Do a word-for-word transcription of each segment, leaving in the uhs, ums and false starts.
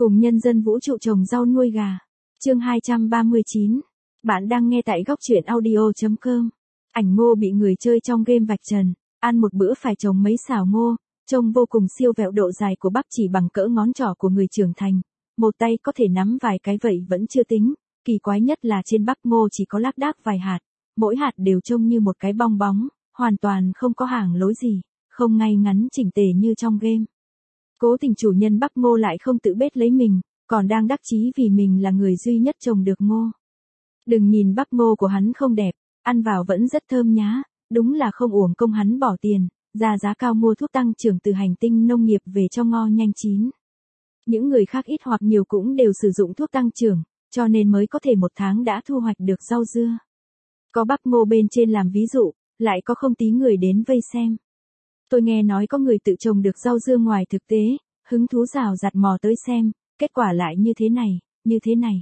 Cùng nhân dân vũ trụ trồng rau nuôi gà. Chương hai trăm ba mươi chín. Bạn đang nghe tại góc truyện audio chấm com. Ảnh Ngô bị người chơi trong game vạch trần, ăn một bữa phải trồng mấy xào ngô, trông vô cùng siêu vẹo, độ dài của bắp chỉ bằng cỡ ngón trỏ của người trưởng thành. Một tay có thể nắm vài cái vậy vẫn chưa tính, kỳ quái nhất là trên bắp ngô chỉ có lác đác vài hạt, mỗi hạt đều trông như một cái bong bóng, hoàn toàn không có hàng lối gì, không ngay ngắn chỉnh tề như trong game. Cố tình chủ nhân bắp ngô lại không tự bết lấy mình, còn đang đắc chí vì mình là người duy nhất trồng được ngô. Đừng nhìn bắp ngô của hắn không đẹp, ăn vào vẫn rất thơm nhá, đúng là không uổng công hắn bỏ tiền, ra giá cao mua thuốc tăng trưởng từ hành tinh nông nghiệp về cho ngô nhanh chín. Những người khác ít hoặc nhiều cũng đều sử dụng thuốc tăng trưởng, cho nên mới có thể một tháng đã thu hoạch được rau dưa. Có bắp ngô bên trên làm ví dụ, lại có không tí người đến vây xem. Tôi nghe nói có người tự trồng được rau dưa ngoài thực tế, hứng thú rào rạt mò tới xem, kết quả lại như thế này, như thế này.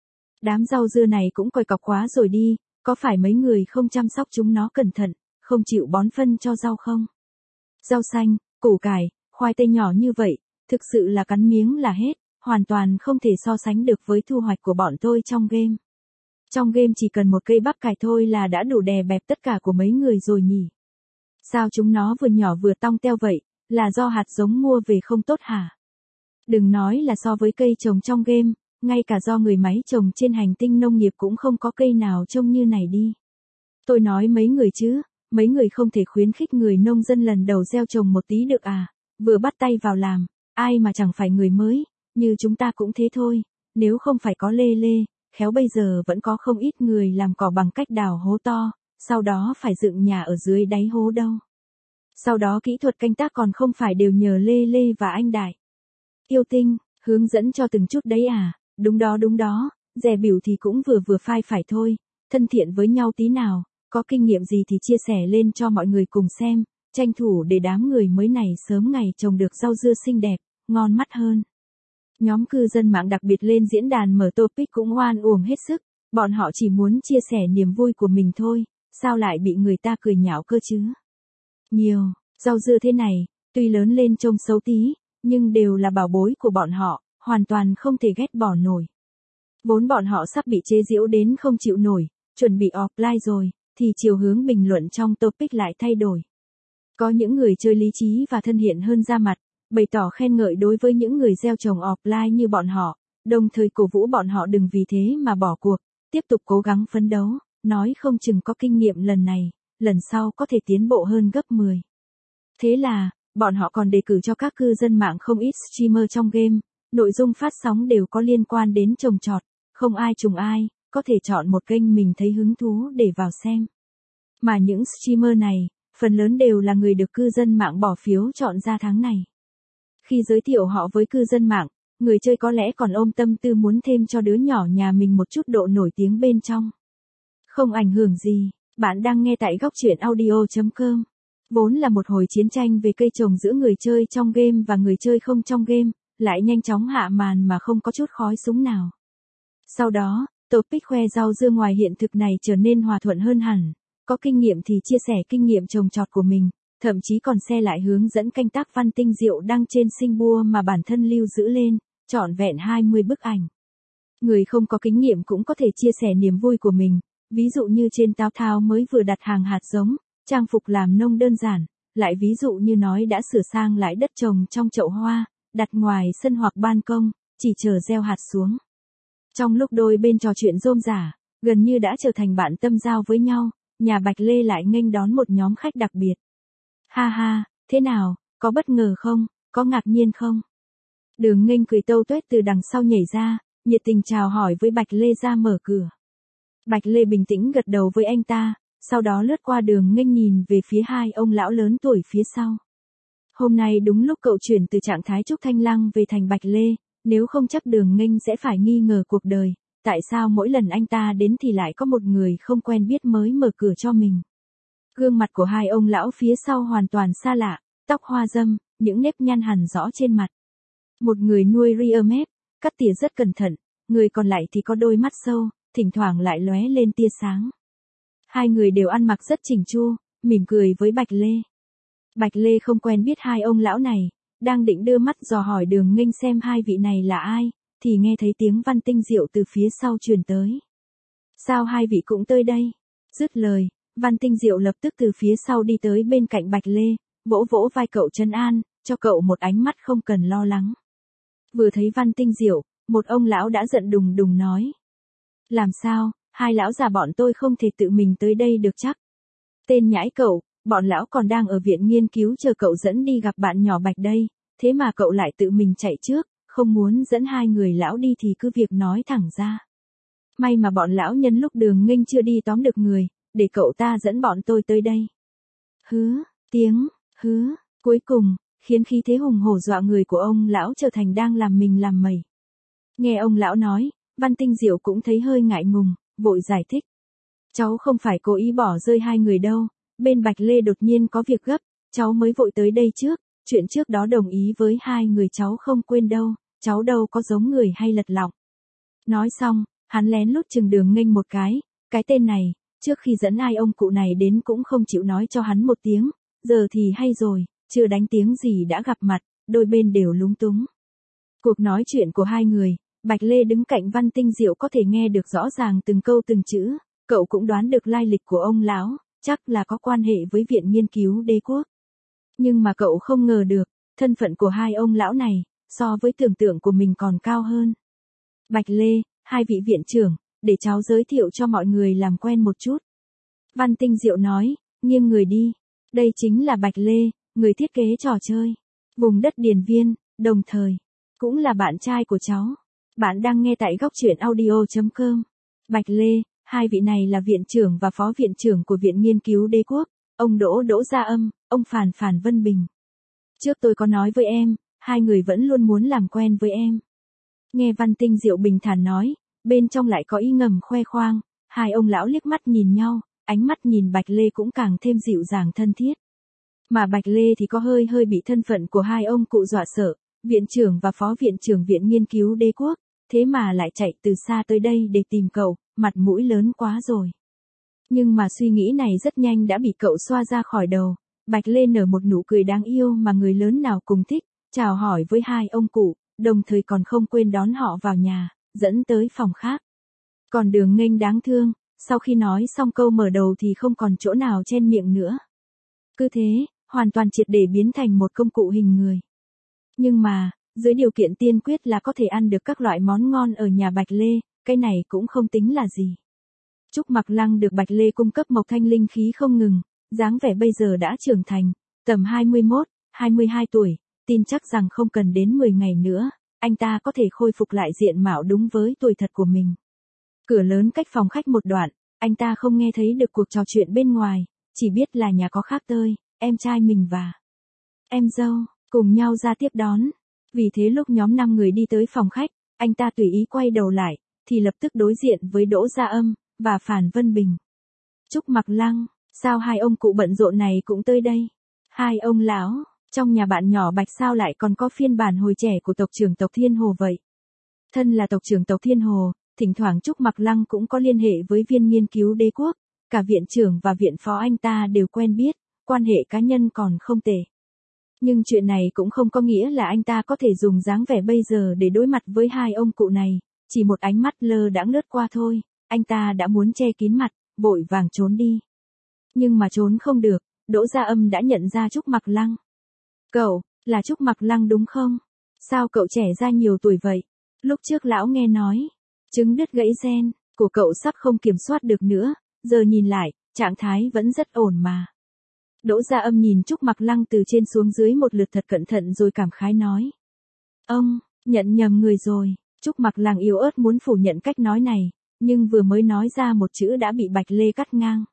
Đám rau dưa này cũng coi cọc quá rồi đi, có phải mấy người không chăm sóc chúng nó cẩn thận, không chịu bón phân cho rau không? Rau xanh, củ cải, khoai tây nhỏ như vậy, thực sự là cắn miếng là hết, hoàn toàn không thể so sánh được với thu hoạch của bọn tôi trong game. Trong game chỉ cần một cây bắp cải thôi là đã đủ đè bẹp tất cả của mấy người rồi nhỉ? Sao chúng nó vừa nhỏ vừa tong teo vậy, là do hạt giống mua về không tốt hả? Đừng nói là so với cây trồng trong game, ngay cả do người máy trồng trên hành tinh nông nghiệp cũng không có cây nào trông như này đi. Tôi nói mấy người chứ, mấy người không thể khuyến khích người nông dân lần đầu gieo trồng một tí được à, vừa bắt tay vào làm, ai mà chẳng phải người mới, như chúng ta cũng thế thôi, nếu không phải có lê lê, khéo bây giờ vẫn có không ít người làm cỏ bằng cách đào hố to, sau đó phải dựng nhà ở dưới đáy hố đâu. Sau đó kỹ thuật canh tác còn không phải đều nhờ Lê Lê và anh Đại Yêu Tinh hướng dẫn cho từng chút đấy à? Đúng đó đúng đó, dè bỉu thì cũng vừa vừa phai phải thôi, thân thiện với nhau tí nào, có kinh nghiệm gì thì chia sẻ lên cho mọi người cùng xem, tranh thủ để đám người mới này sớm ngày trồng được rau dưa xinh đẹp, ngon mắt hơn. Nhóm cư dân mạng đặc biệt lên diễn đàn mở topic cũng oan uổng hết sức, bọn họ chỉ muốn chia sẻ niềm vui của mình thôi, sao lại bị người ta cười nhạo cơ chứ? Nhiều, rau dưa thế này, tuy lớn lên trông xấu tí, nhưng đều là bảo bối của bọn họ, hoàn toàn không thể ghét bỏ nổi. Vốn bọn họ sắp bị chế giễu đến không chịu nổi, chuẩn bị offline rồi, thì chiều hướng bình luận trong topic lại thay đổi. Có những người chơi lý trí và thân thiện hơn ra mặt, bày tỏ khen ngợi đối với những người gieo trồng offline như bọn họ, đồng thời cổ vũ bọn họ đừng vì thế mà bỏ cuộc, tiếp tục cố gắng phấn đấu, nói không chừng có kinh nghiệm lần này, lần sau có thể tiến bộ hơn gấp mười. Thế là, bọn họ còn đề cử cho các cư dân mạng không ít streamer trong game, nội dung phát sóng đều có liên quan đến trồng trọt, không ai trùng ai, có thể chọn một kênh mình thấy hứng thú để vào xem. Mà những streamer này, phần lớn đều là người được cư dân mạng bỏ phiếu chọn ra tháng này. Khi giới thiệu họ với cư dân mạng, người chơi có lẽ còn ôm tâm tư muốn thêm cho đứa nhỏ nhà mình một chút độ nổi tiếng bên trong. Không ảnh hưởng gì, bạn đang nghe tại góc truyện audio chấm com. Vốn là một hồi chiến tranh về cây trồng giữa người chơi trong game và người chơi không trong game, lại nhanh chóng hạ màn mà không có chút khói súng nào. Sau đó, topic khoe rau dưa ngoài hiện thực này trở nên hòa thuận hơn hẳn, có kinh nghiệm thì chia sẻ kinh nghiệm trồng trọt của mình, thậm chí còn share lại hướng dẫn canh tác văn tinh diệu đăng trên Singapore mà bản thân lưu giữ lên, trọn vẹn hai mươi bức ảnh. Người không có kinh nghiệm cũng có thể chia sẻ niềm vui của mình, ví dụ như trên Tao Thao mới vừa đặt hàng hạt giống, trang phục làm nông đơn giản, lại ví dụ như nói đã sửa sang lại đất trồng trong chậu hoa, đặt ngoài sân hoặc ban công, chỉ chờ gieo hạt xuống. Trong lúc đôi bên trò chuyện rôm rả, gần như đã trở thành bạn tâm giao với nhau, nhà Bạch Lê lại nghênh đón một nhóm khách đặc biệt. Ha ha, thế nào, có bất ngờ không, có ngạc nhiên không? Đường Nghênh cười tâu tuét từ đằng sau nhảy ra, nhiệt tình chào hỏi với Bạch Lê ra mở cửa. Bạch Lê bình tĩnh gật đầu với anh ta, sau đó lướt qua Đường Nghênh nhìn về phía hai ông lão lớn tuổi phía sau. Hôm nay đúng lúc cậu chuyển từ trạng thái Trúc Thanh Lăng về thành Bạch Lê, nếu không chắc Đường Nghênh sẽ phải nghi ngờ cuộc đời, tại sao mỗi lần anh ta đến thì lại có một người không quen biết mới mở cửa cho mình. Gương mặt của hai ông lão phía sau hoàn toàn xa lạ, tóc hoa râm, những nếp nhăn hằn rõ trên mặt. Một người nuôi ria mép, cắt tỉa rất cẩn thận, người còn lại thì có đôi mắt sâu, thỉnh thoảng lại lóe lên tia sáng. Hai người đều ăn mặc rất chỉnh chu, mỉm cười với Bạch Lê. Bạch Lê không quen biết hai ông lão này, Đang định đưa mắt dò hỏi Đường Nghênh xem hai vị này là ai, thì nghe thấy tiếng Văn Tinh Diệu từ phía sau truyền tới. Sao hai vị cũng tới đây? Dứt lời, Văn Tinh Diệu lập tức từ phía sau đi tới bên cạnh Bạch Lê, vỗ vỗ vai cậu trấn an, cho cậu một ánh mắt không cần lo lắng. Vừa thấy Văn Tinh Diệu, một ông lão đã giận đùng đùng nói. Làm sao, hai lão già bọn tôi không thể tự mình tới đây được chắc. Tên nhãi cậu, bọn lão còn đang ở viện nghiên cứu chờ cậu dẫn đi gặp bạn nhỏ Bạch đây, thế mà cậu lại tự mình chạy trước, không muốn dẫn hai người lão đi thì cứ việc nói thẳng ra. May mà bọn lão nhân lúc Đường Nghênh chưa đi tóm được người, để cậu ta dẫn bọn tôi tới đây. Hứ, tiếng, hứ, cuối cùng, khiến khí thế hùng hổ dọa người của ông lão trở thành đang làm mình làm mẩy. Nghe ông lão nói, Văn Tinh Diệu cũng thấy hơi ngại ngùng, vội giải thích. Cháu không phải cố ý bỏ rơi hai người đâu, bên Bạch Lê đột nhiên có việc gấp, cháu mới vội tới đây trước, chuyện trước đó đồng ý với hai người cháu không quên đâu, cháu đâu có giống người hay lật lọng. Nói xong, hắn lén lút chừng Đường Nghênh một cái, cái tên này, trước khi dẫn ai ông cụ này đến cũng không chịu nói cho hắn một tiếng, giờ thì hay rồi, chưa đánh tiếng gì đã gặp mặt, đôi bên đều lúng túng. Cuộc nói chuyện của hai người, Bạch Lê đứng cạnh Văn Tinh Diệu có thể nghe được rõ ràng từng câu từng chữ, cậu cũng đoán được lai lịch của ông lão, chắc là có quan hệ với Viện Nghiên cứu Đế Quốc. Nhưng mà cậu không ngờ được, thân phận của hai ông lão này, so với tưởng tượng của mình còn cao hơn. Bạch Lê, hai vị viện trưởng, để cháu giới thiệu cho mọi người làm quen một chút. Văn Tinh Diệu nói, nghiêng người đi. Đây chính là Bạch Lê, người thiết kế trò chơi. Vùng đất Điền Viên, đồng thời, cũng là bạn trai của cháu. Bạn đang nghe tại góc truyện audio chấm com. Bạch Lê, hai vị này là viện trưởng và phó viện trưởng của Viện Nghiên cứu Đế Quốc, ông Đỗ Đỗ Gia Âm, ông Phàn Phàn Vân Bình. Trước tôi có nói với em, hai người vẫn luôn muốn làm quen với em. Nghe Văn Tinh Diệu bình thản nói, bên trong lại có ý ngầm khoe khoang, hai ông lão liếc mắt nhìn nhau, ánh mắt nhìn Bạch Lê cũng càng thêm dịu dàng thân thiết. Mà Bạch Lê thì có hơi hơi bị thân phận của hai ông cụ dọa sợ, viện trưởng và phó viện trưởng Viện Nghiên cứu Đế Quốc, thế mà lại chạy từ xa tới đây để tìm cậu, mặt mũi lớn quá rồi. Nhưng mà suy nghĩ này rất nhanh đã bị cậu xoa ra khỏi đầu, Bạch Lê nở một nụ cười đáng yêu mà người lớn nào cùng thích, chào hỏi với hai ông cụ, đồng thời còn không quên đón họ vào nhà, dẫn tới phòng khác. Còn Đường Nghênh đáng thương, sau khi nói xong câu mở đầu thì không còn chỗ nào chen miệng nữa. Cứ thế, hoàn toàn triệt để biến thành một công cụ hình người. Nhưng mà, dưới điều kiện tiên quyết là có thể ăn được các loại món ngon ở nhà Bạch Lê, cái này cũng không tính là gì. Trúc Mặc Lăng được Bạch Lê cung cấp mộc thanh linh khí không ngừng, dáng vẻ bây giờ đã trưởng thành, tầm hai mươi mốt, hai mươi hai tuổi, tin chắc rằng không cần đến mười ngày nữa, anh ta có thể khôi phục lại diện mạo đúng với tuổi thật của mình. Cửa lớn cách phòng khách một đoạn, anh ta không nghe thấy được cuộc trò chuyện bên ngoài, chỉ biết là nhà có khác tơi, em trai mình và em dâu, cùng nhau ra tiếp đón. Vì thế lúc nhóm năm người đi tới phòng khách, anh ta tùy ý quay đầu lại, thì lập tức đối diện với Đỗ Gia Âm, và Phàn Vân Bình. Trúc Mặc Lăng, sao hai ông cụ bận rộn này cũng tới đây? Hai ông lão, trong nhà bạn nhỏ Bạch sao lại còn có phiên bản hồi trẻ của tộc trưởng tộc Thiên Hồ vậy? Thân là tộc trưởng tộc Thiên Hồ, thỉnh thoảng Trúc Mặc Lăng cũng có liên hệ với Viên Nghiên cứu Đế Quốc, cả viện trưởng và viện phó anh ta đều quen biết, quan hệ cá nhân còn không tệ. Nhưng chuyện này cũng không có nghĩa là anh ta có thể dùng dáng vẻ bây giờ để đối mặt với hai ông cụ này, chỉ một ánh mắt lơ đãng lướt qua thôi, anh ta đã muốn che kín mặt, vội vàng trốn đi. Nhưng mà trốn không được, Đỗ Gia Âm đã nhận ra Trúc Mặc Lăng. Cậu, là Trúc Mặc Lăng đúng không? Sao cậu trẻ ra nhiều tuổi vậy? Lúc trước lão nghe nói, trứng đứt gãy gen, của cậu sắp không kiểm soát được nữa, giờ nhìn lại, trạng thái vẫn rất ổn mà. Đỗ Gia Âm nhìn Trúc Mặc Lăng từ trên xuống dưới một lượt thật cẩn thận rồi cảm khái nói. Ông, nhận nhầm người rồi, Trúc Mặc Lăng yếu ớt muốn phủ nhận cách nói này, nhưng vừa mới nói ra một chữ đã bị Bạch Lê cắt ngang.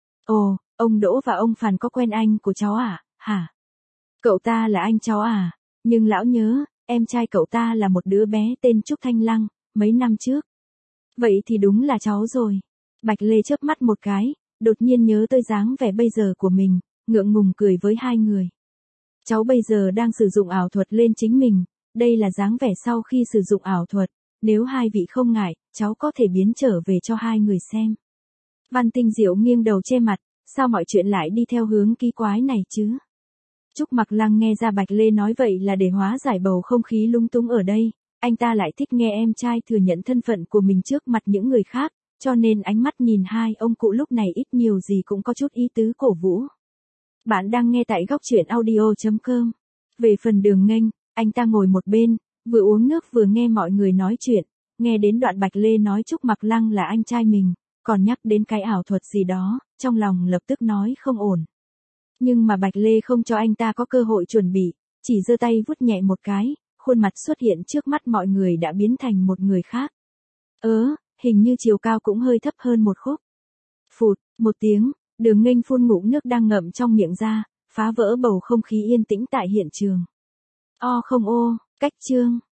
Ồ, ông Đỗ và ông Phàn có quen anh của cháu à, hả? Cậu ta là anh cháu à, nhưng lão nhớ, em trai cậu ta là một đứa bé tên Trúc Thanh Lăng, mấy năm trước. Vậy thì đúng là cháu rồi. Bạch Lê chớp mắt một cái, đột nhiên nhớ tới dáng vẻ bây giờ của mình, ngượng ngùng cười với hai người. Cháu bây giờ đang sử dụng ảo thuật lên chính mình, đây là dáng vẻ sau khi sử dụng ảo thuật, nếu hai vị không ngại, cháu có thể biến trở về cho hai người xem. Văn Tinh Diệu nghiêng đầu che mặt, sao mọi chuyện lại đi theo hướng kỳ quái này chứ? Trúc Mặc Lăng nghe ra Bạch Lê nói vậy là để hóa giải bầu không khí lung túng ở đây, anh ta lại thích nghe em trai thừa nhận thân phận của mình trước mặt những người khác, cho nên ánh mắt nhìn hai ông cụ lúc này ít nhiều gì cũng có chút ý tứ cổ vũ. Bạn đang nghe tại góc truyện audio chấm com. Về phần Đường Nghênh, anh ta ngồi một bên, vừa uống nước vừa nghe mọi người nói chuyện, nghe đến đoạn Bạch Lê nói Trúc Mặc Lăng là anh trai mình, còn nhắc đến cái ảo thuật gì đó, trong lòng lập tức nói không ổn. Nhưng mà Bạch Lê không cho anh ta có cơ hội chuẩn bị, chỉ giơ tay vuốt nhẹ một cái, khuôn mặt xuất hiện trước mắt mọi người đã biến thành một người khác. Ớ, hình như chiều cao cũng hơi thấp hơn một khúc. Phụt, một tiếng, Đường Nghênh phun ngụm nước đang ngậm trong miệng ra, phá vỡ bầu không khí yên tĩnh tại hiện trường. O không ô, cách chương.